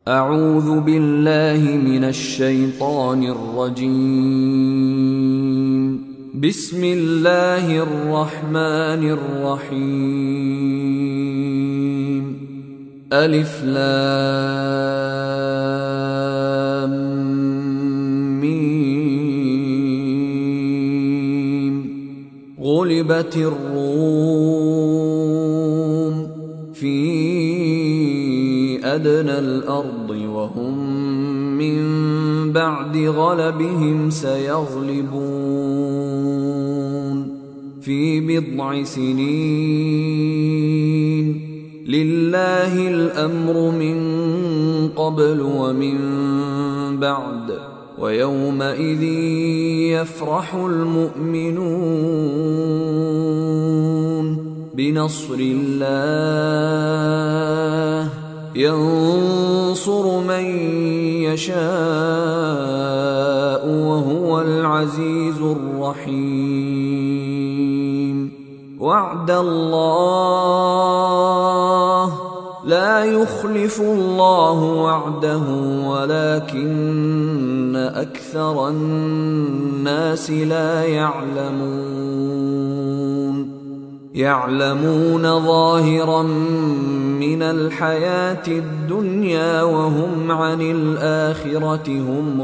أعوذ بالله من الشيطان الرجيم. بسم الله الرحمن الرحيم. ألف لام ميم. غلبت الروم في أدنى الأرض وهم من بعد غلبهم سيغلبون في بضع سنين. لله الأمر من قبل ومن بعد ويومئذ يفرح المؤمنون بنصر الله ينصر من يشاء وهو العزيز الرحيم. وعد الله لا يخلف الله وعده ولكن أكثر الناس لا يعلمون ظاهرا من الحياة الدنيا وهم عن الآخرة هم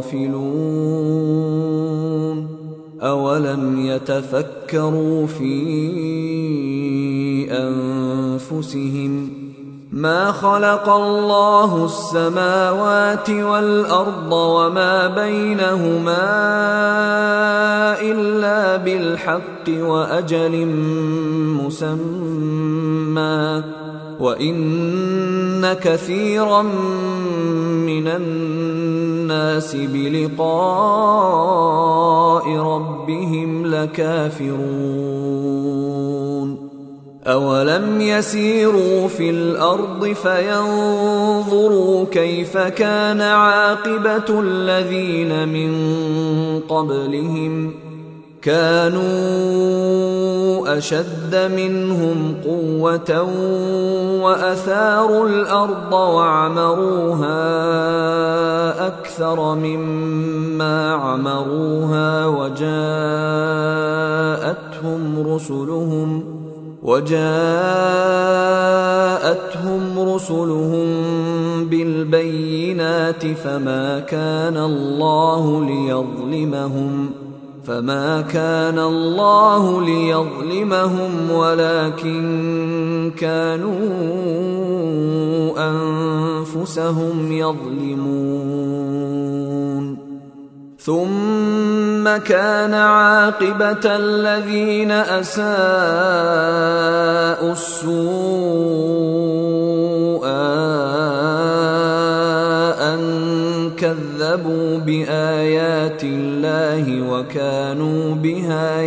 غافلون. أولم يتفكروا في أنفسهم ما خلق الله السماوات والأرض وما بينهما إلا بالحق وأجل مسمى وإن كثيرا من الناس بلقاء ربهم لكافرون. أولم يسيروا في الأرض فينظروا كيف كان عاقبة الذين من قبلهم كانوا أشد منهم قوة وأثاروا الأرض وعمروها أكثر مما عمروها وجاءتهم رسلهم بالبينات فما كان الله ليظلمهم ولكن كانوا أنفسهم يظلمون. ثم كان عاقبة الذين أساءوا السوء أن كذبوا بآيات الله وكانوا بها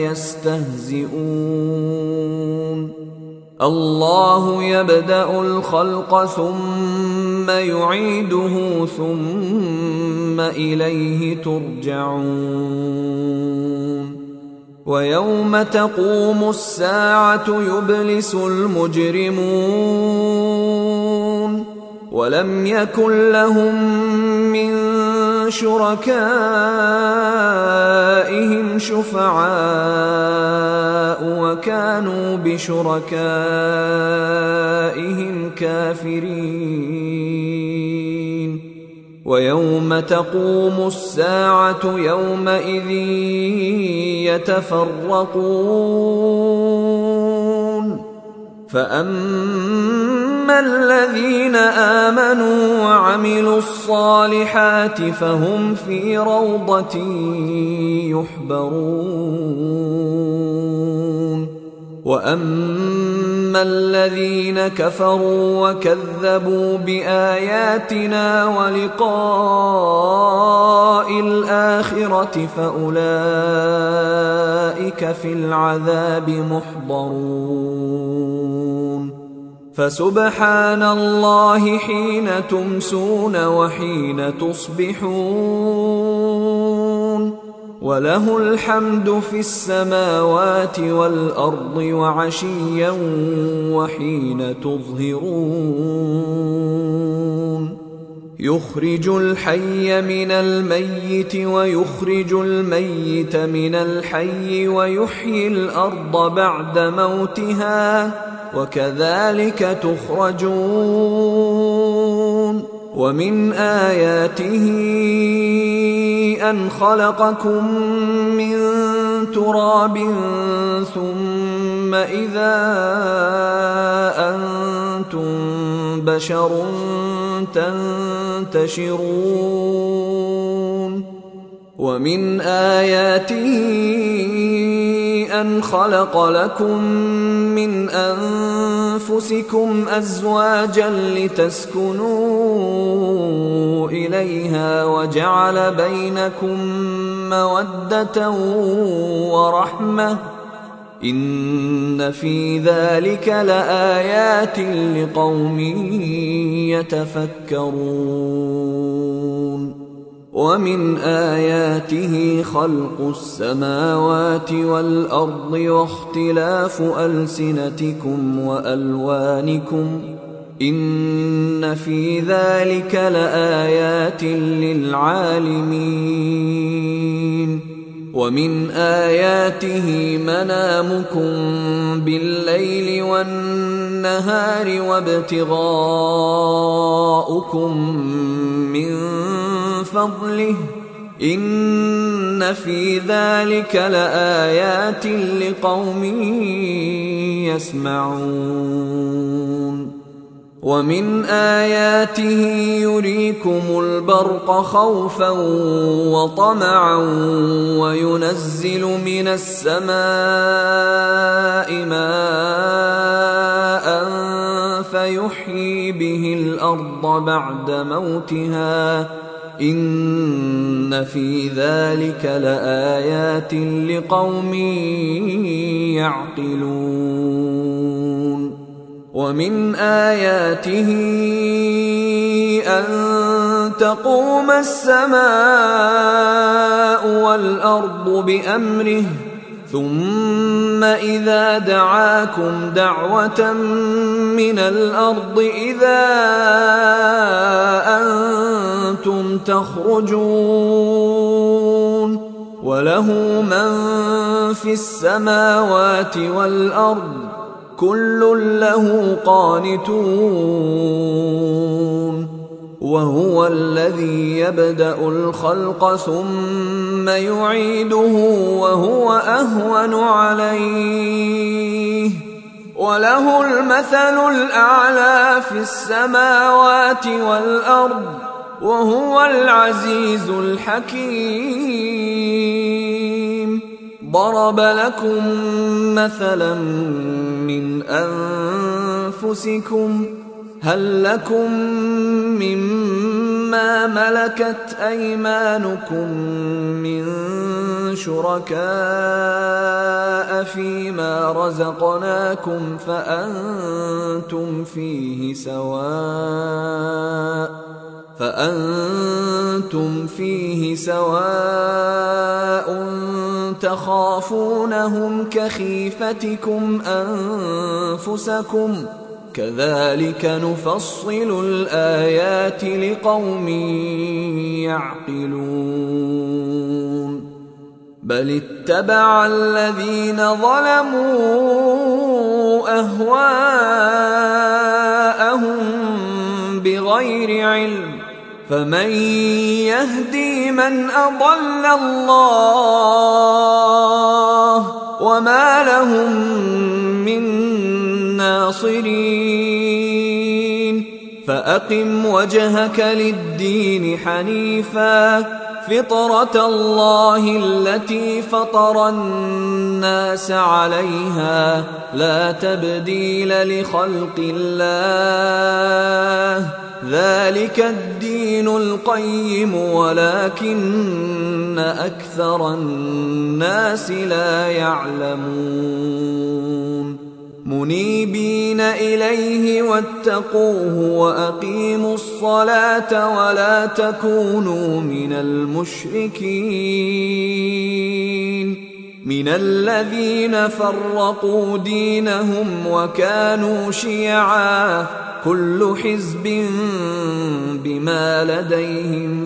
يستهزئون. الله يبدأ الخلق ثم يعيده ثم إليه ترجعون. ويوم تقوم الساعة يبلس المجرمون ولم يكن لهم من شركائهم شفعاء وكانوا بشركائهم كافرين. ويوم تقوم الساعة يومئذ يتفرقون فأما الذين آمنوا وعملوا الصالحات فهم في روضة يحبرون. وأما الذين كفروا وكذبوا بآياتنا ولقاء الآخرة فأولئك في العذاب محضرون. فسبحان الله حين تمسون وحين تصبحون وله الحمد في السماوات والأرض وعشيا وحين تظهرون. يخرج الحي من الميت ويخرج الميت من الحي ويحيي الأرض بعد موتها وكذلك تخرجون ومن آياته أن خلقكم من تراب ثم إذا أنتم بشر تنتشرون ومن آياته أن خلق لكم من أنفسكم أزواجا لتسكنوا إليها وجعل بينكم مودة ورحمة إن في ذلك لآيات لقوم يتفكرون ومن آياته خلق السماوات والأرض واختلاف ألسنتكم وألوانكم إن في ذلك لآيات للعالمين ومن آياته منامكم بالليل والنهار وابتغاؤكم من فضله إن في ذلك لآيات لقوم يسمعون ومن آياته يريكم البرق خوفا وطمعا وينزل من السماء ماء فيحيي به الأرض بعد موتها إن في ذلك لآيات لقوم يعقلون ومن آياته أن تقوم السماء والأرض بأمره ثم إذا دعاكم دعوة من الأرض إذا أنتم تخرجون وله من في السماوات والأرض كل له قانتون وهو الذي يبدأ الخلق ثم يعيده وهو أهون عليه وله المثل الأعلى في السماوات والأرض وهو العزيز الحكيم ضرب لكم مثلا من أنفسكم هل لكم مما ملكت أيمانكم من شركاء فيما رزقناكم فأنتم فيه سواء تخافونهم كخيفتكم أنفسكم كذلك نفصل الآيات لقوم يعقلون بل اتبع الذين ظلموا أهواءهم بغير علم فمن يهدي من أضل الله وما لهم من ناصرين فأقم وجهك للدين حنيفا فطرة الله التي فطر الناس عليها لا تبديل لخلق الله ذلك الدين القيم ولكن أكثر الناس لا يعلمون منيبين إليه واتقوه وأقيموا الصلاة ولا تكونوا من المشركين من الذين فرقوا دينهم وكانوا شيعا كل حزب بما لديهم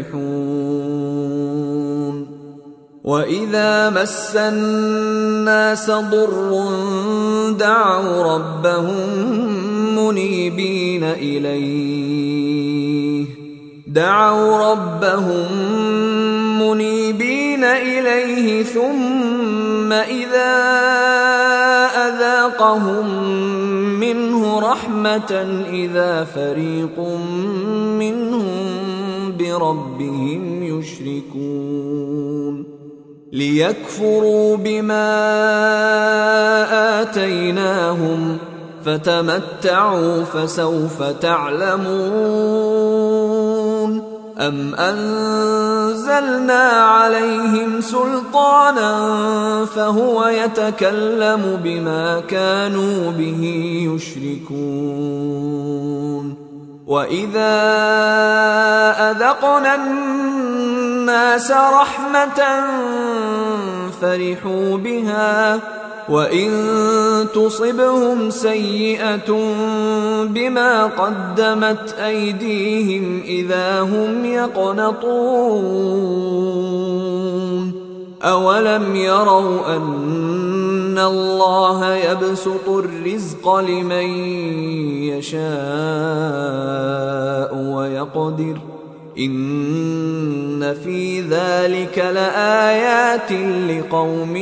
فرحون وإذا مس الناس ضر دعوا ربهم منيبين إليه ثم إذا أذاقهم منه رحمة إذا فريق منهم بربهم يشركون ليكفروا بما آتيناهم فتمتعوا فسوف تعلمون أم أنزلنا عليهم سلطانا فهو يتكلم بما كانوا به يشركون وإذا أذقنا الناس رحمة فرحوا بها وإن تصبهم سيئة بما قدمت أيديهم إذا هم يقنطون أولم يروا أن الله يبسط الرزق لمن يشاء ويقدر إن في ذلك لآيات لقوم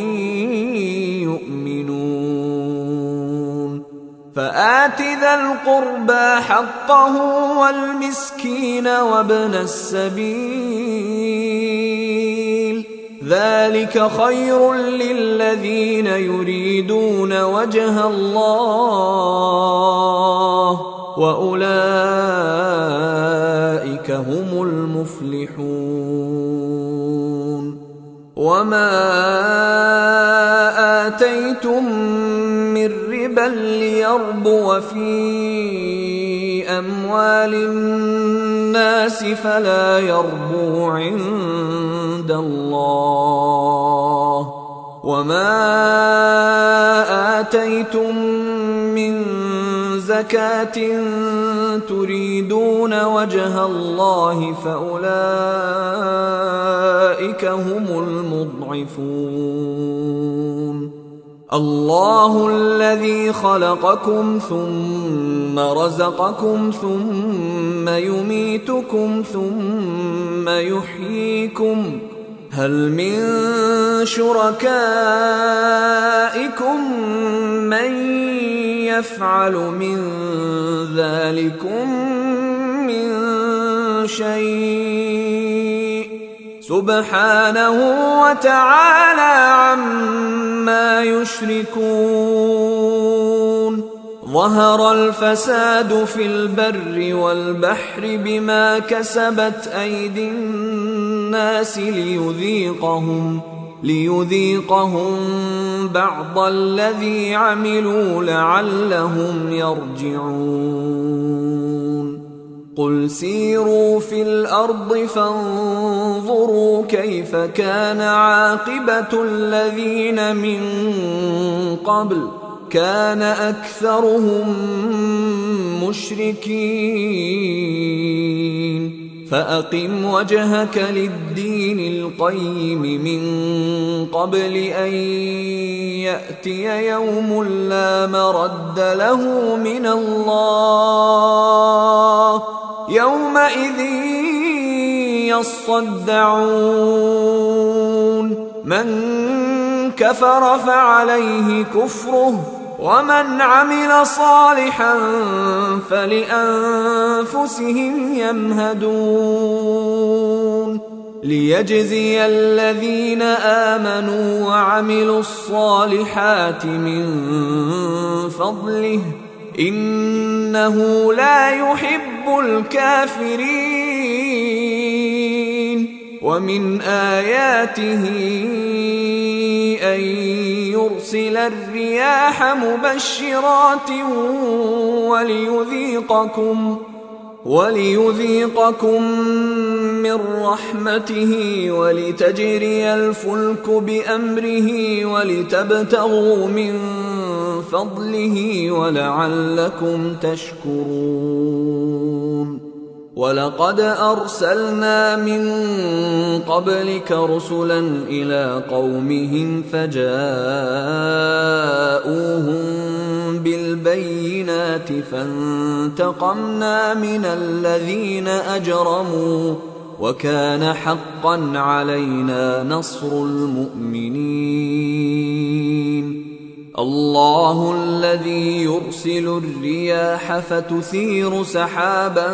يؤمنون فآت ذا القربى حقه والمسكين وابن السبيل ذلك خير للذين يريدون وجه الله وأولئك هم المفلحون وما آتيتم من ربا ليربو في أموال الناس فلا يربو عند الله وما آتيتم من زكاة تريدون وجه الله فأولئك هم المضعفون الله الذي خلقكم ثم رزقكم ثم يميتكم ثم يحييكم هل من شركائكم من يفعل من ذلكم من شيء سبحانه وتعالى عما يشركون ظهر الفساد في البر والبحر بما كسبت أيدي الناس ليذيقهم بعض الذي عملوا لعلهم يرجعون قل سيروا في الأرض فانظروا كيف كان عاقبة الذين من قبل كان أكثرهم مشركين فأقم وجهك للدين القيم من قبل أن يأتي يوم لا مرد له من الله يومئذ يصدعون من كفر فعليه كفره ومن عمل صالحا فلأنفسهم يمهدون ليجزي الذين آمنوا وعملوا الصالحات من فضله إنه لا يحب الكافرين ومن آياته أن يرسل الرياح مبشرات وليذيقكم من رحمته ولتجري الفلك بأمره ولتبتغوا من فضله ولعلكم تشكرون ولقد أرسلنا من قبلك رسلا إلى قومهم فجاءوهم بالبينات فانتقمنا من الذين أجرموا وكان حقا علينا نصر المؤمنين. الله الذي يرسل الرياح فتثير سحابا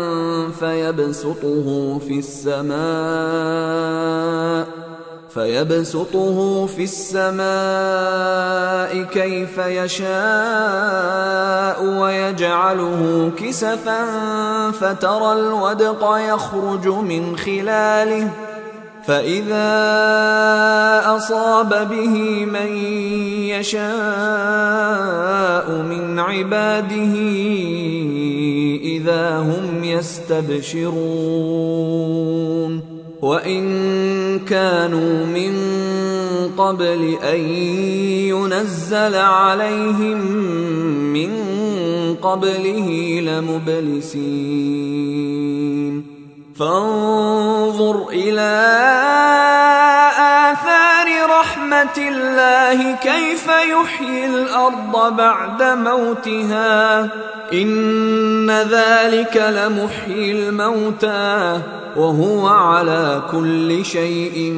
فيبسطه في السماء كيف يشاء ويجعله كسفا فترى الودق يخرج من خلاله فإذا أصاب به من يشاء من عباده إذا هم يستبشرون. وإن كانوا من قبل أن ينزل عليهم من قبله لمبلسين. فانظر إلى آثار رحمة الله كيف يحيي الأرض بعد موتها إن ذلك لمحيي الموتى وهو على كل شيء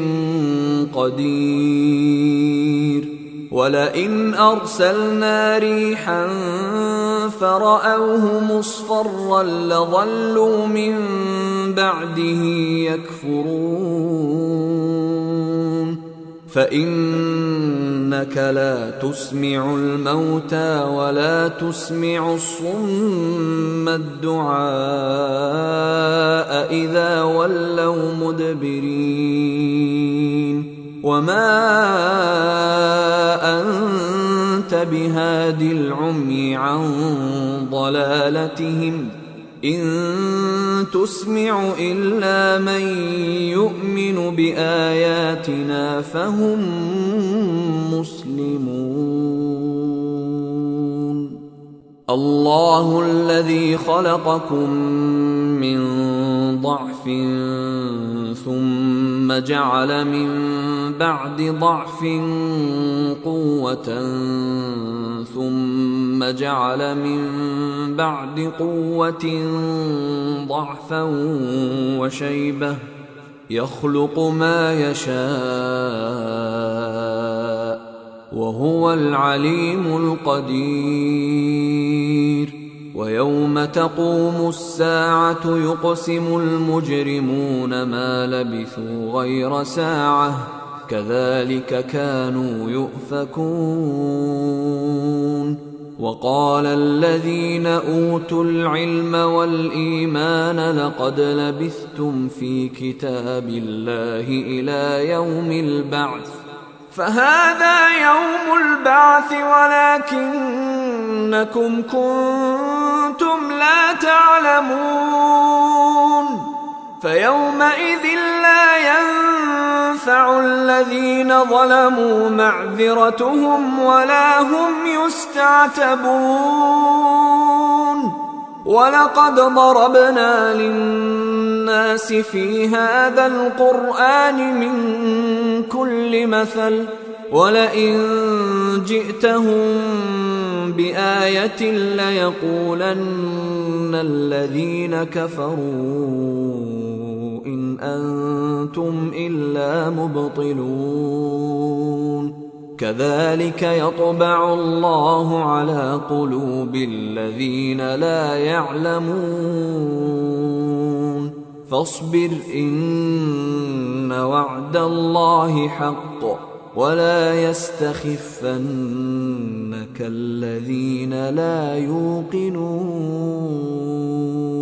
قدير. ولئن أرسلنا ريحا فرأوه مصفرا لظلوا من بعده يكفرون. فإنك لا تسمع الموتى ولا تسمع الصم الدعاء إذا ولوا مدبرين. وما أنت بهاد العمي عن ضلالتهم إن تسمع إلا من يؤمن بآياتنا فهم مسلمون. الله الذي خلقكم من ضعف ثم جعل من بعد ضعف قوة ثم جعل من بعد قوة ضعفا وشيبة يخلق ما يشاء وهو العليم القدير. ويوم تقوم الساعة يقسم المجرمون ما لبثوا غير ساعة كذلك كانوا يؤفكون. وقال الذين أوتوا العلم والإيمان لقد لبثتم في كتاب الله إلى يوم البعث فهذا يوم البعث ولكنكم كنتم لا تعلمون. فيومئذ لا ينفع الذين ظلموا معذرتهم ولا هم يستعتبون. ولقد ضربنا للناس في هذا القرآن من كل مثل ولئن جئتهم بآية ليقولن الذين كفروا إن أنتم إلا مبطلون. كذلك يطبع الله على قلوب الذين لا يعلمون. فاصبر إن وعد الله حق ولا يستخفنك الذين لا يوقنون.